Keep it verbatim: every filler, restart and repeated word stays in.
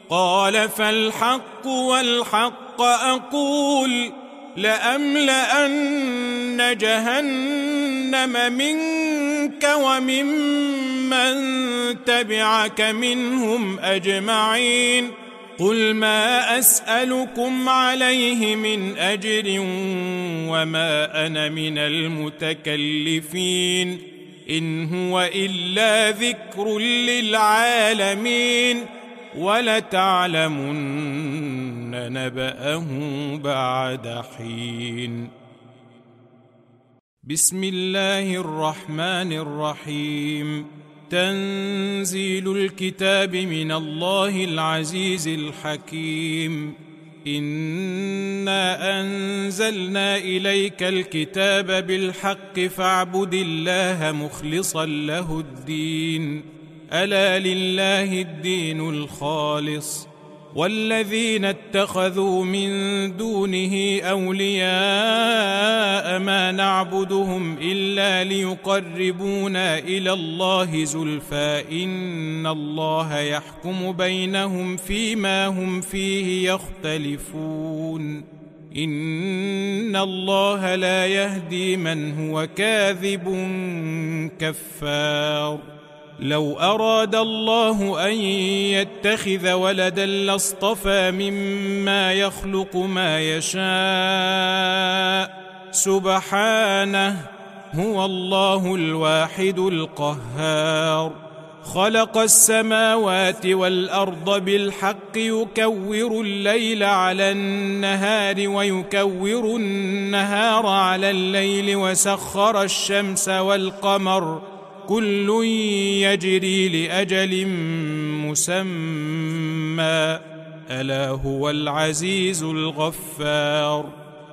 قال فالحق والحق أقول لأملأن جهنم منك وممن تبعك منهم أجمعين قل ما أسألكم عليه من أجر وما أنا من المتكلفين إن هو إلا ذكر للعالمين ولتعلمن نبأه بعد حين. بسم الله الرحمن الرحيم. تنزيل الكتاب من الله العزيز الحكيم. إنا أنزلنا إليك الكتاب بالحق فاعبد الله مخلصا له الدين ألا لله الدين الخالص والذين اتخذوا من دونه أولياء ما نعبدهم إلا ليقربونا إلى الله زلفى إن الله يحكم بينهم فيما هم فيه يختلفون إن الله لا يهدي من هو كاذب كفار. لو أراد الله أن يتخذ ولدا لاصطفى مما يخلق ما يشاء سبحانه هو الله الواحد القهار. خلق السماوات والأرض بالحق يكور الليل على النهار ويكور النهار على الليل وسخر الشمس والقمر كل يجري لأجل مسمى ألا هو العزيز الغفار.